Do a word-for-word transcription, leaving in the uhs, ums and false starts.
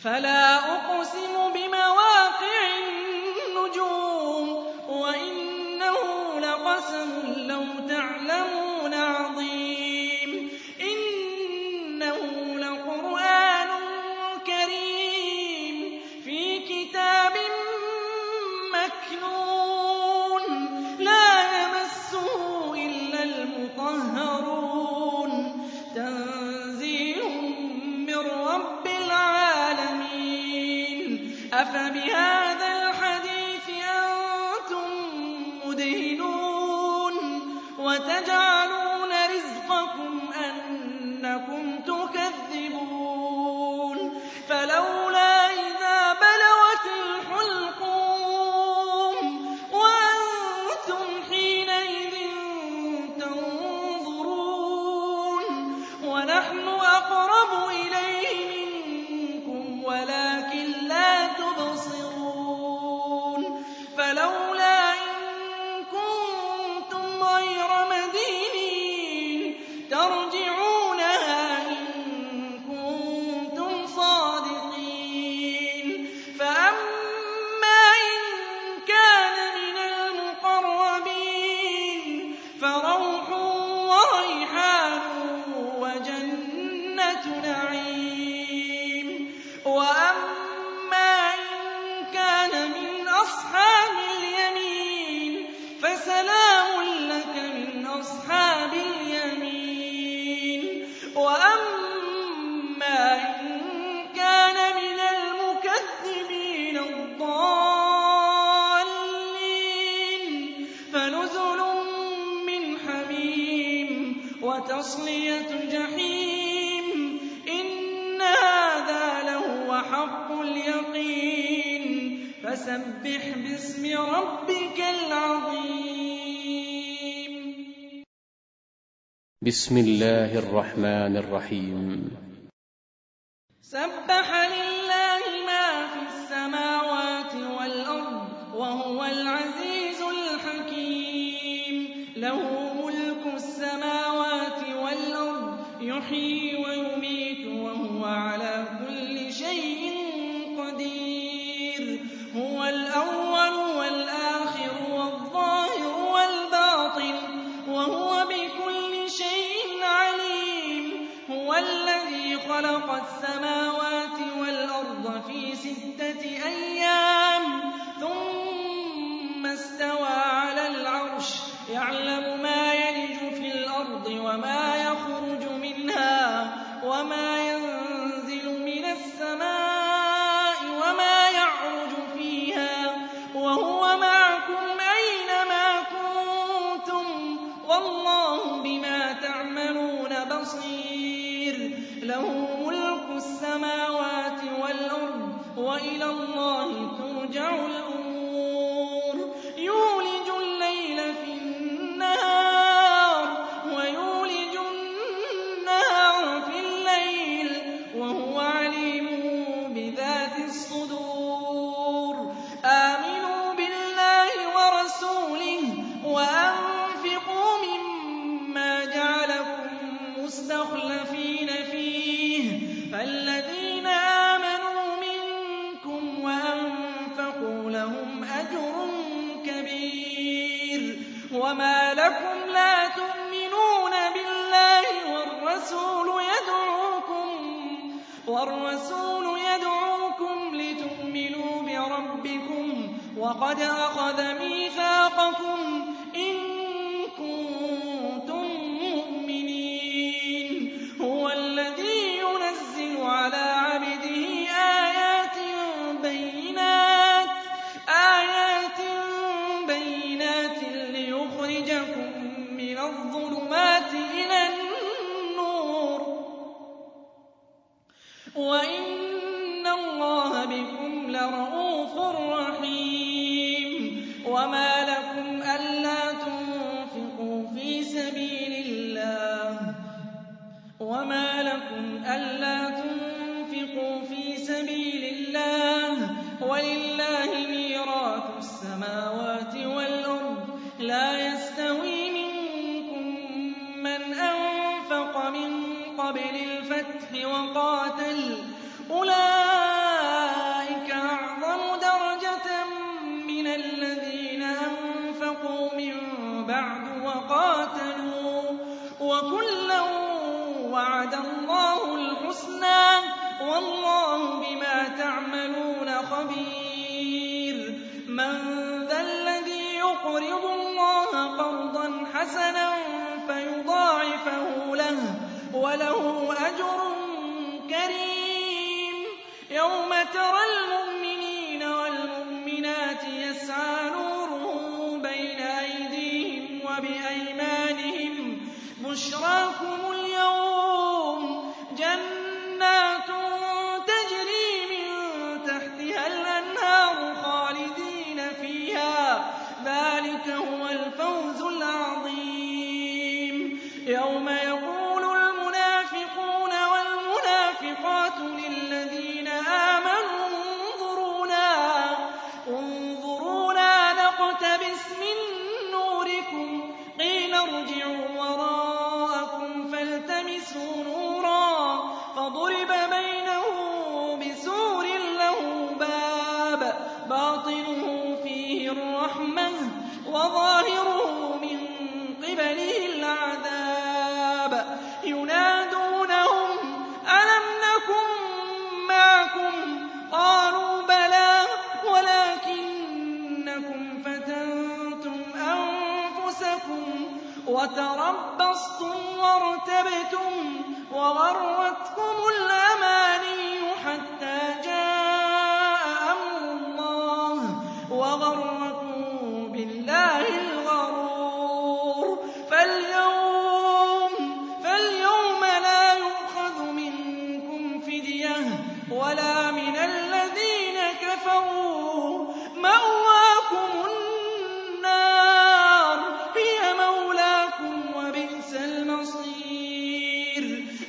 فلا أقسم بمواقع النجوم وإنه لقسم لو تعلمون عظيم إنه لقرآن كريم في كتاب مكنون لا يمسه إلا المطهرون تنزيل من رب العالمين أفبهذا الحديث أنتم مدهنون وتجعلون رزقكم أنكم تكذبون فلولا إذا بلغت الحلقوم وأنتم حينئذ تنظرون ونحن أقرب إليه منكم ولكن لا تبصرون فلولا إن كنتم غير مدينين ترجعونها إن كنتم صادقين فأما إن كان من المقربين فروح وريحان وجنة نعيم وأما إن كان من أصحاب اليمين فسلام لك من أصحاب اليمين وأما إن كان من المكذبين الضالين فنزل من حميم وتصلية جحيم إن هذا لهو حق اليقين فسبح باسم ربك العظيم بسم الله الرحمن الرحيم سبح لله ما في السماوات والأرض وهو العزيز الحكيم له ملك السماوات والأرض يحيي ويميت وهو على كل شيء قدير هو الأول والآخر والظاهر والباطن وهو بكل شيء عليم هو الذي خلق السماوات والأرض في ستة أيام ثم استوى على العرش يعلم ما يلج في الأرض وما يخرج منها وما ينزل من السماء وما يعرج فيها وهو معكم أينما كنتم والله بما تعملون بصير له ملك السماوات والأرض وإلى الله ترجع الأمور يولج الليل في النهار ويولج النهار في الليل وهو عليم بذات الصدور آمنوا بالله ورسوله وأنفقوا مما جعلكم مستخلفين فيه فالذين آمنوا منكم وأنفقوا لهم أجر كبير وما لكم لا تؤمنون بالله والرسول يدعوكم والرسول يدعوكم لتؤمنوا بربكم وقد أخذ ميثاقكم إن كنتم مؤمنين هو الذي ينزل على عبده آيات بينات آيات بينات ليخرجكم من الظلمات إلى النور وإن الله بكم لرءوف رحيم وما لكم ألا تنفقوا في سبيل الله وما لكم ألا تنفقوا في سبيل الله ولله ميراث السماوات والأرض لا يستوي منكم من أنفق من قبل الفتح وقاتل أولئك وَاللَّهُ بِمَا تَعْمَلُونَ خَبِيرٌ مَّن ذَا الَّذِي يُقْرِضُ اللَّهَ قَرْضًا حَسَنًا فَيُضَاعِفَهُ لَهُ وَلَهُ أَجْرٌ كَرِيمٌ يَوْمَ تَرَى الْمُؤْمِنِينَ وَالْمُؤْمِنَاتِ يَسْعَىٰ نُورُهُم بَيْنَ أَيْدِيهِمْ وَبِأَيْمَانِهِم بُشْرَاكُمُ الْيَوْمَ جَنَّاتٌ تَجْرِي مِن تَحْتِهَا الْأَنْهَارُ خَالِدِينَ فِيهَا ۚ ذَٰلِكَ هُوَ الْفَوْزُ الْعَظِيمُ يَوْمَ يَقُولُ الْمُنَافِقُونَ وَالْمُنَافِقَاتُ لِلَّذِينَ آمَنُوا انظُرُونَا نَقْتَبِسْ مِن نُّورِكُمْ قِيلَ ارْجِعُوا وَرَاءَكُمْ فَالْتَمِسُوا نُورًا فَضُرِبَ بَيْنَهُم بِسُورٍ لَّهُ بَابٌ بَاطِنُهُ فِيهِ الرَّحْمَةُ وَظَاهِرُهُ مِن قِبَلِهِ الْعَذَابُ يُنَادُونَهُمْ أَلَمْ نَكُن مَّعَكُمْ قَالُوا بَلَىٰ وَلَٰكِنَّكُمْ فَتَنتُمْ أَنفُسَكُمْ وَتَرَبَّصْتُمْ وَارْتَبْتُمْ وَغَرَّتْكُمُ الْأَمَانِيُّ حَتَّىٰ جَاءَ أَمْرُ اللَّهِ وَغَرَّكُم بِاللَّهِ الْغَرُورُ فَالْيَوْمَ لَا يُؤْخَذُ مِنكُمْ فِدْيَةٌ وَلَا